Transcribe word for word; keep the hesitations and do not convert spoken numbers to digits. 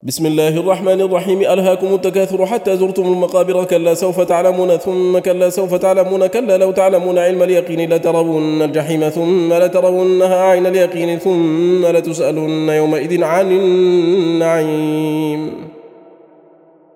بسم الله الرحمن الرحيم. ألهاكم التكاثر حتى زرتم المقابر، كلا سوف تعلمون ثم كلا سوف تعلمون، كلا لو تعلمون علم اليقين لترون الجحيم ثم لترونها عين اليقين ثم لتسألن يومئذ عن النعيم.